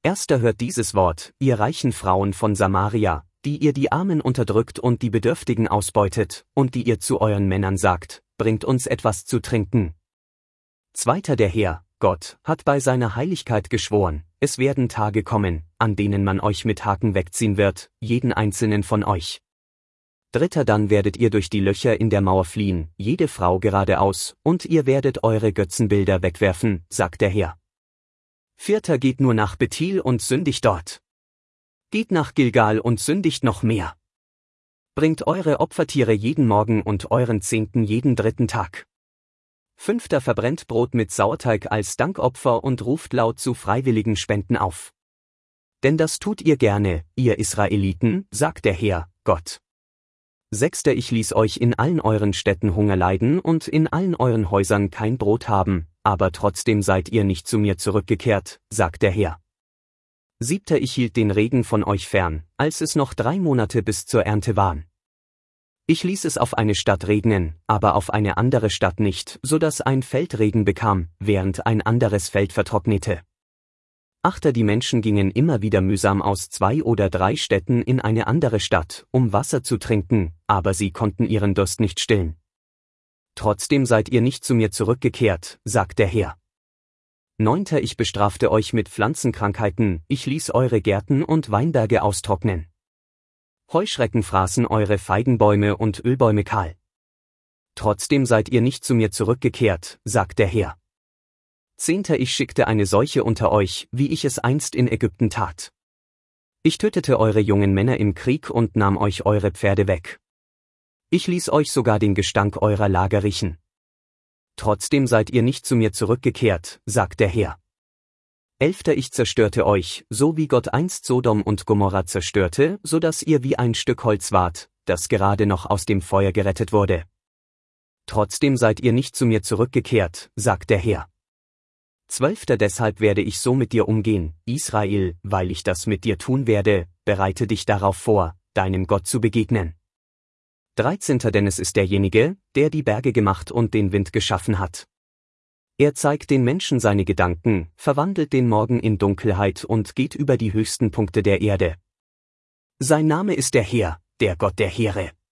Erster hört dieses Wort, ihr reichen Frauen von Samaria, die ihr die Armen unterdrückt und die Bedürftigen ausbeutet, und die ihr zu euren Männern sagt, bringt uns etwas zu trinken. Zweiter der Herr, Gott, hat bei seiner Heiligkeit geschworen, es werden Tage kommen, an denen man euch mit Haken wegziehen wird, jeden einzelnen von euch. Dritter, dann werdet ihr durch die Löcher in der Mauer fliehen, jede Frau geradeaus, und ihr werdet eure Götzenbilder wegwerfen, sagt der Herr. Vierter, geht nur nach Bethel und sündigt dort. Geht nach Gilgal und sündigt noch mehr. Bringt eure Opfertiere jeden Morgen und euren Zehnten jeden dritten Tag. Fünfter, verbrennt Brot mit Sauerteig als Dankopfer und ruft laut zu freiwilligen Spenden auf. Denn das tut ihr gerne, ihr Israeliten, sagt der Herr, Gott. Sechster, ich ließ euch in allen euren Städten Hunger leiden und in allen euren Häusern kein Brot haben, aber trotzdem seid ihr nicht zu mir zurückgekehrt, sagt der Herr. Siebter, ich hielt den Regen von euch fern, als es noch 3 Monate bis zur Ernte waren. Ich ließ es auf eine Stadt regnen, aber auf eine andere Stadt nicht, so dass ein Feld Regen bekam, während ein anderes Feld vertrocknete. Achter, die Menschen gingen immer wieder mühsam aus 2 oder 3 Städten in eine andere Stadt, um Wasser zu trinken, aber sie konnten ihren Durst nicht stillen. Trotzdem seid ihr nicht zu mir zurückgekehrt, sagt der Herr. Neunter, ich bestrafte euch mit Pflanzenkrankheiten, ich ließ eure Gärten und Weinberge austrocknen. Heuschrecken fraßen eure Feigenbäume und Ölbäume kahl. Trotzdem seid ihr nicht zu mir zurückgekehrt, sagt der Herr. Zehnter, ich schickte eine Seuche unter euch, wie ich es einst in Ägypten tat. Ich tötete eure jungen Männer im Krieg und nahm euch eure Pferde weg. Ich ließ euch sogar den Gestank eurer Lager riechen. Trotzdem seid ihr nicht zu mir zurückgekehrt, sagt der Herr. Elfter, ich zerstörte euch, so wie Gott einst Sodom und Gomorra zerstörte, so dass ihr wie ein Stück Holz wart, das gerade noch aus dem Feuer gerettet wurde. Trotzdem seid ihr nicht zu mir zurückgekehrt, sagt der Herr. 12. Deshalb werde ich so mit dir umgehen, Israel, weil ich das mit dir tun werde, bereite dich darauf vor, deinem Gott zu begegnen. 13. Denn es ist derjenige, der die Berge gemacht und den Wind geschaffen hat. Er zeigt den Menschen seine Gedanken, verwandelt den Morgen in Dunkelheit und geht über die höchsten Punkte der Erde. Sein Name ist der Herr, der Gott der Heere.